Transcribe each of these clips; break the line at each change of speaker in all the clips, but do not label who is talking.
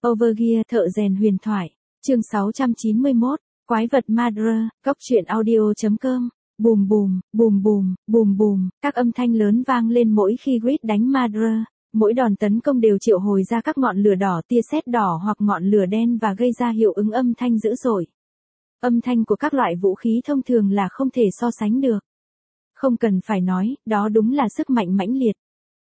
Overgear thợ rèn huyền thoại. Chương 691. Quái vật Madra. Cốc truyện audio.com. Bùm bùm, bùm bùm, bùm bùm, các âm thanh lớn vang lên mỗi khi Grid đánh Madra. Mỗi đòn tấn công đều triệu hồi ra các ngọn lửa đỏ, tia sét đỏ hoặc ngọn lửa đen và gây ra hiệu ứng âm thanh dữ dội. Âm thanh của các loại vũ khí thông thường là không thể so sánh được. Không cần phải nói, đó đúng là sức mạnh mãnh liệt.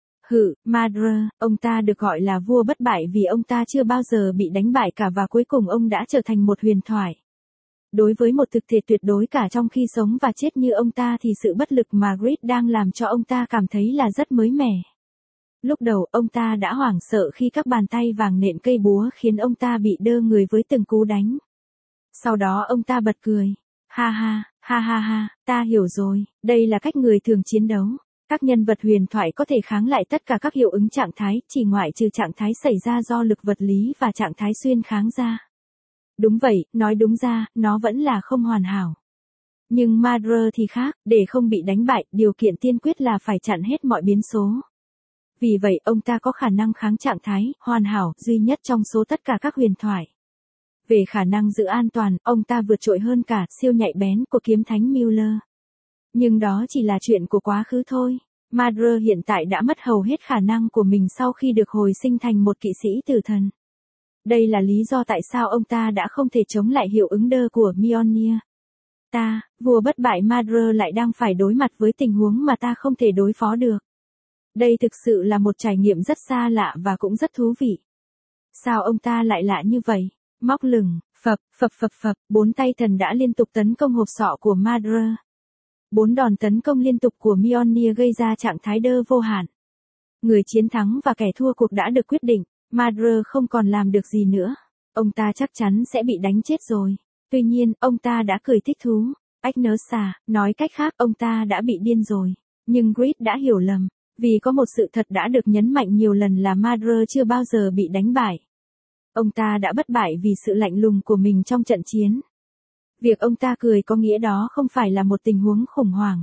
Madra, ông ta được gọi là vua bất bại vì ông ta chưa bao giờ bị đánh bại cả và cuối cùng ông đã trở thành một huyền thoại. Đối với một thực thể tuyệt đối cả trong khi sống và chết như ông ta thì sự bất lực mà Grid đang làm cho ông ta cảm thấy là rất mới mẻ. Lúc đầu ông ta đã hoảng sợ khi các bàn tay vàng nện cây búa khiến ông ta bị đơ người với từng cú đánh. Sau đó ông ta bật cười. Ha ha, ha ha ha, ta hiểu rồi, đây là cách người thường chiến đấu. Các nhân vật huyền thoại có thể kháng lại tất cả các hiệu ứng trạng thái, chỉ ngoại trừ trạng thái xảy ra do lực vật lý và trạng thái xuyên kháng ra. Đúng vậy, nói đúng ra, nó vẫn là không hoàn hảo. Nhưng Madra thì khác, để không bị đánh bại, điều kiện tiên quyết là phải chặn hết mọi biến số. Vì vậy, ông ta có khả năng kháng trạng thái, hoàn hảo, duy nhất trong số tất cả các huyền thoại. Về khả năng giữ an toàn, ông ta vượt trội hơn cả siêu nhạy bén của kiếm thánh Mueller. Nhưng đó chỉ là chuyện của quá khứ thôi. Madra hiện tại đã mất hầu hết khả năng của mình sau khi được hồi sinh thành một kỵ sĩ tử thần. Đây là lý do tại sao ông ta đã không thể chống lại hiệu ứng đơ của Mjolnir. Vua bất bại Madra lại đang phải đối mặt với tình huống mà ta không thể đối phó được. Đây thực sự là một trải nghiệm rất xa lạ và cũng rất thú vị. Sao ông ta lại lạ như vậy? Móc lửng, phập, bốn tay thần đã liên tục tấn công hộp sọ của Madra. 4 đòn tấn công liên tục của Mjolnir gây ra trạng thái đơ vô hạn. Người chiến thắng và kẻ thua cuộc đã được quyết định, Madra không còn làm được gì nữa. Ông ta chắc chắn sẽ bị đánh chết rồi. Tuy nhiên, ông ta đã cười thích thú. Agnersa, nói cách khác, ông ta đã bị điên rồi. Nhưng Grid đã hiểu lầm, vì có một sự thật đã được nhấn mạnh nhiều lần là Madra chưa bao giờ bị đánh bại. Ông ta đã bất bại vì sự lạnh lùng của mình trong trận chiến. Việc ông ta cười có nghĩa đó không phải là một tình huống khủng hoảng.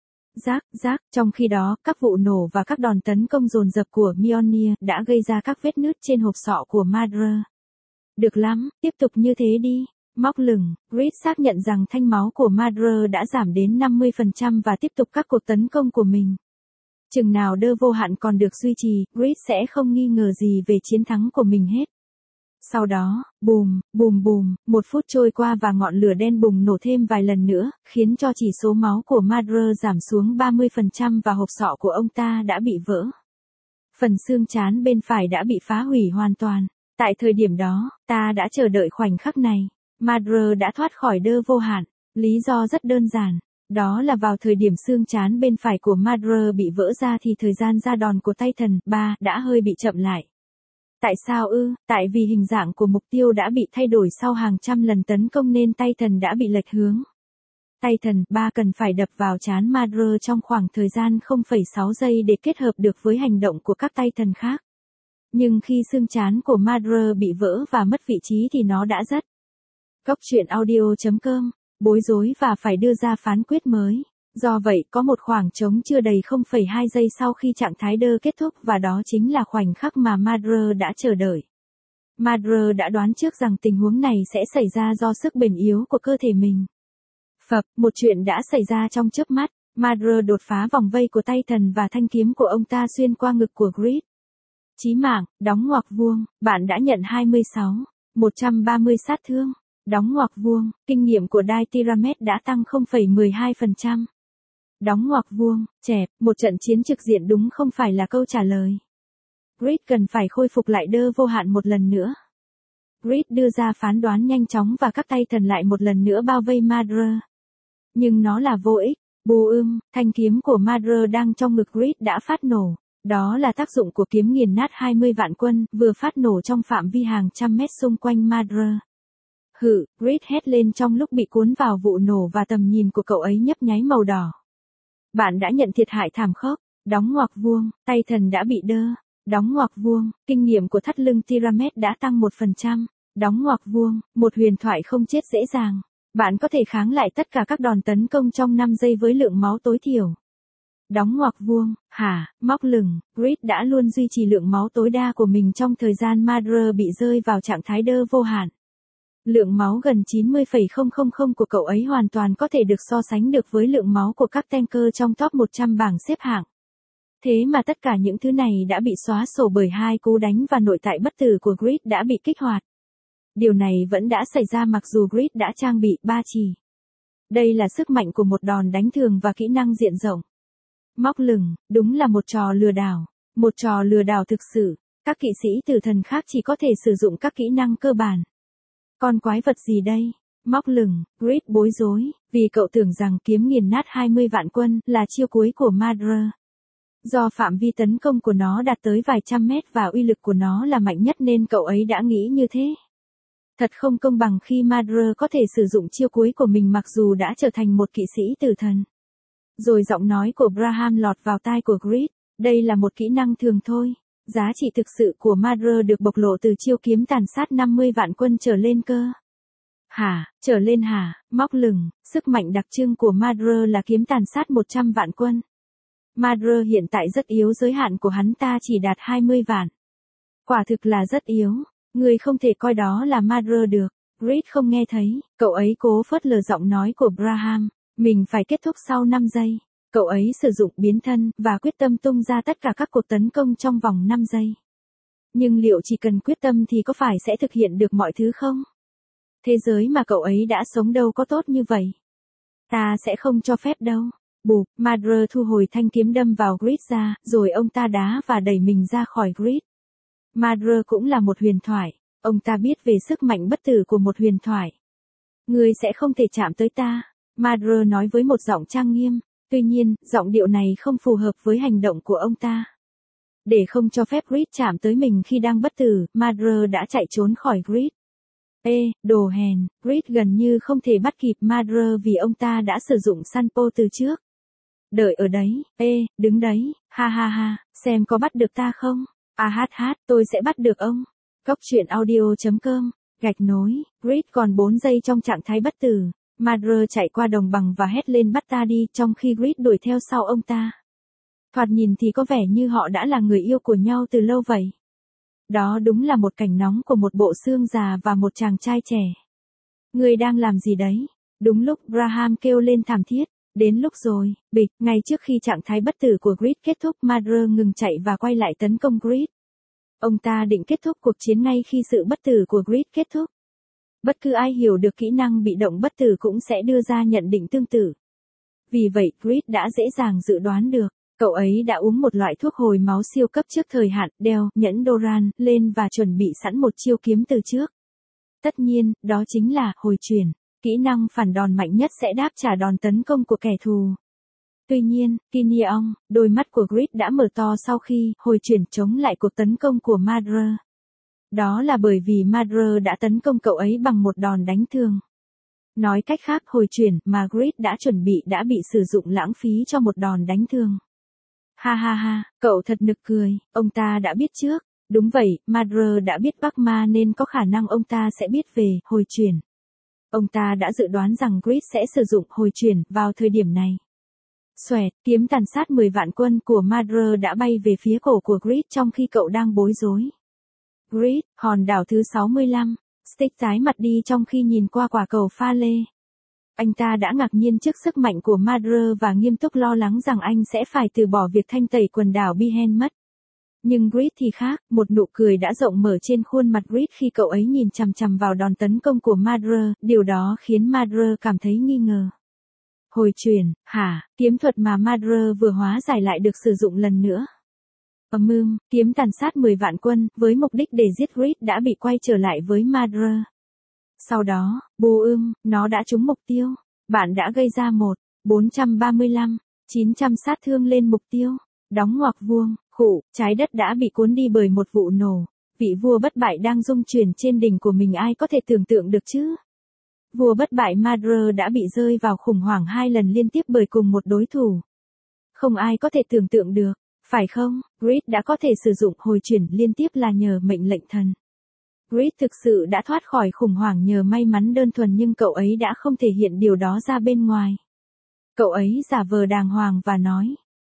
Trong khi đó, các vụ nổ và các đòn tấn công dồn dập của Mjolnir đã gây ra các vết nứt trên hộp sọ của Madra. Được lắm, tiếp tục như thế đi. Móc lửng, Grid xác nhận rằng thanh máu của Madra đã giảm đến 50% và tiếp tục các cuộc tấn công của mình. Chừng nào đơ vô hạn còn được duy trì, Grid sẽ không nghi ngờ gì về chiến thắng của mình hết. Sau đó, bùm, 1 phút trôi qua và ngọn lửa đen bùng nổ thêm vài lần nữa, khiến cho chỉ số máu của Madra giảm xuống 30% và hộp sọ của ông ta đã bị vỡ. Phần xương trán bên phải đã bị phá hủy hoàn toàn. Tại thời điểm đó, ta đã chờ đợi khoảnh khắc này. Madra đã thoát khỏi đơ vô hạn. Lý do rất đơn giản. Đó là vào thời điểm xương trán bên phải của Madra bị vỡ ra thì thời gian ra đòn của tay thần đã hơi bị chậm lại. Tại sao ư? Tại vì hình dạng của mục tiêu đã bị thay đổi sau hàng trăm lần tấn công nên tay thần đã bị lệch hướng. Tay thần cần phải đập vào trán Madra trong khoảng thời gian 0,6 giây để kết hợp được với hành động của các tay thần khác. Nhưng khi xương trán của Madra bị vỡ và mất vị trí thì nó đã rất. Cốc truyện audio.com, bối rối và phải đưa ra phán quyết mới. Do vậy, có một khoảng trống chưa đầy 0,2 giây sau khi trạng thái đơ kết thúc và đó chính là khoảnh khắc mà Madra đã chờ đợi. Madra đã đoán trước rằng tình huống này sẽ xảy ra do sức bền yếu của cơ thể mình. Một chuyện đã xảy ra trong chớp mắt, Madra đột phá vòng vây của tay thần và thanh kiếm của ông ta xuyên qua ngực của Grid. Chí mạng, đóng ngoặc vuông, bạn đã nhận 130 sát thương. Đóng ngoặc vuông, kinh nghiệm của Dai Tyramet đã tăng 0,12%. Đóng ngoặc vuông, chẹp, một trận chiến trực diện đúng không phải là câu trả lời. Grid cần phải khôi phục lại đơ vô hạn một lần nữa. Grid đưa ra phán đoán nhanh chóng và các tay thần lại một lần nữa bao vây Madra. Nhưng nó là vô ích. Thanh kiếm của Madra đang trong ngực Grid đã phát nổ. Đó là tác dụng của kiếm nghiền nát 20 vạn quân, vừa phát nổ trong phạm vi hàng trăm mét xung quanh Madra. Grid hét lên trong lúc bị cuốn vào vụ nổ và tầm nhìn của cậu ấy nhấp nháy màu đỏ. Bạn đã nhận thiệt hại thảm khốc. Đóng ngoặc vuông, tay thần đã bị đơ. Đóng ngoặc vuông, kinh nghiệm của thắt lưng Tyramet đã tăng 1%. Đóng ngoặc vuông, một huyền thoại không chết dễ dàng. Bạn có thể kháng lại tất cả các đòn tấn công trong 5 giây với lượng máu tối thiểu. Đóng ngoặc vuông, hả, móc lửng, Grid đã luôn duy trì lượng máu tối đa của mình trong thời gian Madre bị rơi vào trạng thái đơ vô hạn. Lượng máu gần 90,000 của cậu ấy hoàn toàn có thể được so sánh được với lượng máu của các tanker trong top 100 bảng xếp hạng. Thế mà tất cả những thứ này đã bị xóa sổ bởi 2 cú đánh và nội tại bất tử của Grid đã bị kích hoạt. Điều này vẫn đã xảy ra mặc dù Grid đã trang bị 3 chì. Đây là sức mạnh của một đòn đánh thường và kỹ năng diện rộng. Móc lửng, đúng là một trò lừa đảo. Một trò lừa đảo thực sự. Các kỵ sĩ tử thần khác chỉ có thể sử dụng các kỹ năng cơ bản. Con quái vật gì đây? Móc lửng, Grid bối rối, vì cậu tưởng rằng kiếm nghiền nát 20 vạn quân là chiêu cuối của Madre. Do phạm vi tấn công của nó đạt tới vài trăm mét và uy lực của nó là mạnh nhất nên cậu ấy đã nghĩ như thế. Thật không công bằng khi Madre có thể sử dụng chiêu cuối của mình mặc dù đã trở thành một kỵ sĩ tử thần. Rồi giọng nói của Braham lọt vào tai của Grid, đây là một kỹ năng thường thôi. Giá trị thực sự của Madre được bộc lộ từ chiêu kiếm tàn sát 50 vạn quân trở lên cơ. Hả, trở lên hả, móc lửng, sức mạnh đặc trưng của Madre là kiếm tàn sát 100 vạn quân. Madre hiện tại rất yếu, giới hạn của hắn ta chỉ đạt 20 vạn. Quả thực là rất yếu, người không thể coi đó là Madre được. Grid không nghe thấy, cậu ấy cố phớt lờ giọng nói của Braham, mình phải kết thúc sau 5 giây. Cậu ấy sử dụng biến thân và quyết tâm tung ra tất cả các cuộc tấn công trong vòng 5 giây. Nhưng liệu chỉ cần quyết tâm thì có phải sẽ thực hiện được mọi thứ không? Thế giới mà cậu ấy đã sống đâu có tốt như vậy. Ta sẽ không cho phép đâu. Bụp, Madre thu hồi thanh kiếm đâm vào Grid ra, rồi ông ta đá và đẩy mình ra khỏi Grid. Madre cũng là một huyền thoại, ông ta biết về sức mạnh bất tử của một huyền thoại. Ngươi sẽ không thể chạm tới ta, Madre nói với một giọng trang nghiêm, tuy nhiên, giọng điệu này không phù hợp với hành động của ông ta. Để không cho phép Grid chạm tới mình khi đang bất tử, Madre đã chạy trốn khỏi Grid. Đồ hèn, Grid gần như không thể bắt kịp Madre vì ông ta đã sử dụng Sanpo từ trước. Đợi ở đấy, đứng đấy, ha ha ha, xem có bắt được ta không? Tôi sẽ bắt được ông. Góc truyện audio.com, gạch nối, Grid còn 4 giây trong trạng thái bất tử. Madre chạy qua đồng bằng và hét lên bắt ta đi trong khi Grid đuổi theo sau ông ta. Thoạt nhìn thì có vẻ như họ đã là người yêu của nhau từ lâu vậy. Đó đúng là một cảnh nóng của một bộ xương già và một chàng trai trẻ. Người đang làm gì đấy? Đúng lúc Braham kêu lên thảm thiết. Đến lúc rồi, bịch, ngay trước khi trạng thái bất tử của Grid kết thúc Madre ngừng chạy và quay lại tấn công Grid. Ông ta định kết thúc cuộc chiến ngay khi sự bất tử của Grid kết thúc. Bất cứ ai hiểu được kỹ năng bị động bất tử cũng sẽ đưa ra nhận định tương tự. Vì vậy Grid đã dễ dàng dự đoán được, cậu ấy đã uống một loại thuốc hồi máu siêu cấp trước thời hạn, đeo nhẫn Doran lên và chuẩn bị sẵn một chiêu kiếm từ trước. Tất nhiên, đó chính là hồi chuyển. Kỹ năng phản đòn mạnh nhất sẽ đáp trả đòn tấn công của kẻ thù. Tuy nhiên, Kinyeong, đôi mắt của Grid đã mở to sau khi hồi chuyển chống lại cuộc tấn công của Madre. Đó là bởi vì Madre đã tấn công cậu ấy bằng một đòn đánh thường. Nói cách khác hồi chuyển mà Grid đã chuẩn bị đã bị sử dụng lãng phí cho một đòn đánh thường. Ha ha ha, cậu thật nực cười, ông ta đã biết trước. Đúng vậy, Madre đã biết Bắc Ma nên có khả năng ông ta sẽ biết về hồi chuyển. Ông ta đã dự đoán rằng Grid sẽ sử dụng hồi chuyển vào thời điểm này. Xoẹt, kiếm tàn sát 10 vạn quân của Madre đã bay về phía cổ của Grid trong khi cậu đang bối rối. Grid, hòn đảo thứ 65, Stick tái mặt đi trong khi nhìn qua quả cầu pha lê. Anh ta đã ngạc nhiên trước sức mạnh của Madre và nghiêm túc lo lắng rằng anh sẽ phải từ bỏ việc thanh tẩy quần đảo Bihen mất. Nhưng Grid thì khác, một nụ cười đã rộng mở trên khuôn mặt Grid khi cậu ấy nhìn chằm chằm vào đòn tấn công của Madre, điều đó khiến Madre cảm thấy nghi ngờ. Hồi chuyển, hả, kiếm thuật mà Madre vừa hóa giải lại được sử dụng lần nữa. Kiếm tàn sát 10 vạn quân, với mục đích để giết Grid đã bị quay trở lại với Madre. Sau đó, nó đã trúng mục tiêu. Bạn đã gây ra 900 sát thương lên mục tiêu. Đóng ngoặc vuông, trái đất đã bị cuốn đi bởi một vụ nổ. Vị vua bất bại đang rung chuyển trên đỉnh của mình, ai có thể tưởng tượng được chứ? Vua bất bại Madre đã bị rơi vào khủng hoảng 2 lần liên tiếp bởi cùng một đối thủ. Không ai có thể tưởng tượng được, phải không? Grid đã có thể sử dụng hồi chuyển liên tiếp là nhờ mệnh lệnh thần. Grid thực sự đã thoát khỏi khủng hoảng nhờ may mắn đơn thuần, nhưng cậu ấy đã không thể hiện điều đó ra bên ngoài. Cậu ấy giả vờ đàng hoàng và nói,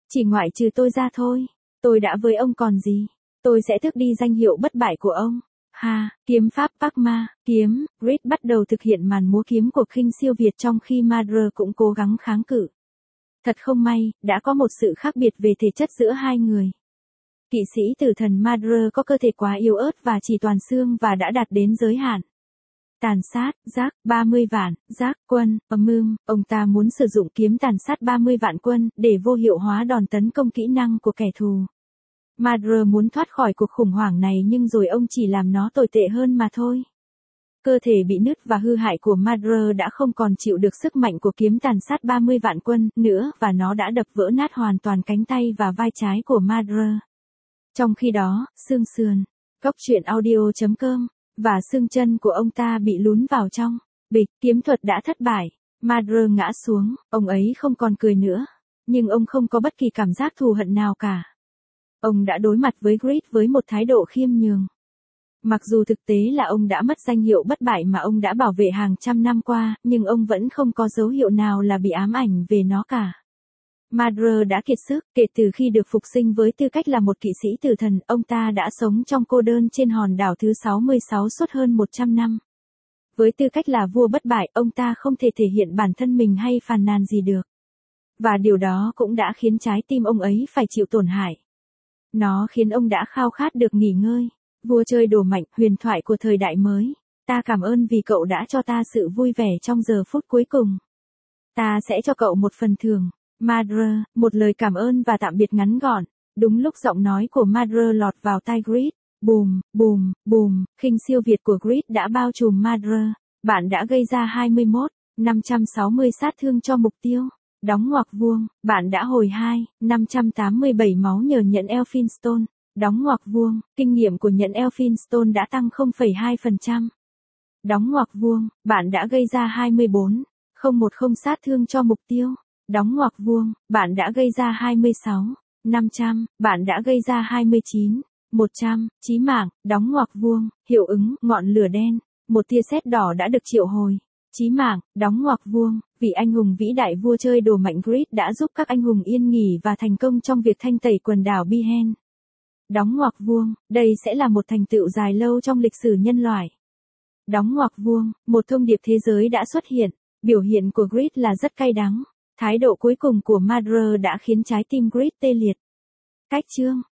Chỉ ngoại trừ tôi ra thôi. Tôi đã với ông còn gì. Tôi sẽ tước đi danh hiệu bất bại của ông. Ha, kiếm pháp Parma, kiếm, Reed bắt đầu thực hiện màn múa kiếm của khinh siêu Việt trong khi Madre cũng cố gắng kháng cự. Thật không may, đã có một sự khác biệt về thể chất giữa hai người. Kỵ sĩ tử thần Madre có cơ thể quá yếu ớt và chỉ toàn xương và đã đạt đến giới hạn. Tàn sát, Jack, 30 vạn, Jack, quân, ông ta muốn sử dụng kiếm tàn sát 30 vạn quân để vô hiệu hóa đòn tấn công kỹ năng của kẻ thù. Madre muốn thoát khỏi cuộc khủng hoảng này nhưng rồi ông chỉ làm nó tồi tệ hơn mà thôi. Cơ thể bị nứt và hư hại của Madre đã không còn chịu được sức mạnh của kiếm tàn sát 30 vạn quân nữa và nó đã đập vỡ nát hoàn toàn cánh tay và vai trái của Madre. Trong khi đó, xương sườn, Cốc truyện audio.com và xương chân của ông ta bị lún vào trong. Bịch, kiếm thuật đã thất bại. Madre ngã xuống, ông ấy không còn cười nữa. Nhưng ông không có bất kỳ cảm giác thù hận nào cả. Ông đã đối mặt với Reed với một thái độ khiêm nhường. Mặc dù thực tế là ông đã mất danh hiệu bất bại mà ông đã bảo vệ hàng trăm năm qua, nhưng ông vẫn không có dấu hiệu nào là bị ám ảnh về nó cả. Madre đã kiệt sức, kể từ khi được phục sinh với tư cách là một kỵ sĩ tử thần, ông ta đã sống trong cô đơn trên hòn đảo thứ 66 suốt hơn 100 năm. Với tư cách là vua bất bại, ông ta không thể thể hiện bản thân mình hay phàn nàn gì được. Và điều đó cũng đã khiến trái tim ông ấy phải chịu tổn hại. Nó khiến ông đã khao khát được nghỉ ngơi. Vua chơi đồ mạnh, huyền thoại của thời đại mới. Ta cảm ơn vì cậu đã cho ta sự vui vẻ trong giờ phút cuối cùng. Ta sẽ cho cậu một phần thưởng. Madre, một lời cảm ơn và tạm biệt ngắn gọn. Đúng lúc giọng nói của Madre lọt vào tai Reed. Bùm, bùm, bùm, khinh siêu Việt của Reed đã bao trùm Madre. Bạn đã gây ra 560 sát thương cho mục tiêu. Đóng ngoặc vuông, bạn đã hồi 587 máu nhờ nhẫn Elphinstone. Đóng ngoặc vuông, kinh nghiệm của nhẫn Elphinstone đã tăng 0,2%. Đóng ngoặc vuông, bạn đã gây ra 010 sát thương cho mục tiêu. Đóng ngoặc vuông, bạn đã gây ra 500, bạn đã gây ra 100, chí mạng, đóng ngoặc vuông, hiệu ứng, ngọn lửa đen, một tia sét đỏ đã được triệu hồi. Chí mạng, đóng ngoặc vuông, vị anh hùng vĩ đại vua chơi đồ mạnh Reed đã giúp các anh hùng yên nghỉ và thành công trong việc thanh tẩy quần đảo Bihen. Đóng ngoặc vuông, đây sẽ là một thành tựu dài lâu trong lịch sử nhân loại. Đóng ngoặc vuông, một thông điệp thế giới đã xuất hiện, biểu hiện của Reed là rất cay đắng. Thái độ cuối cùng của Madre đã khiến trái tim Reed tê liệt. Cách chương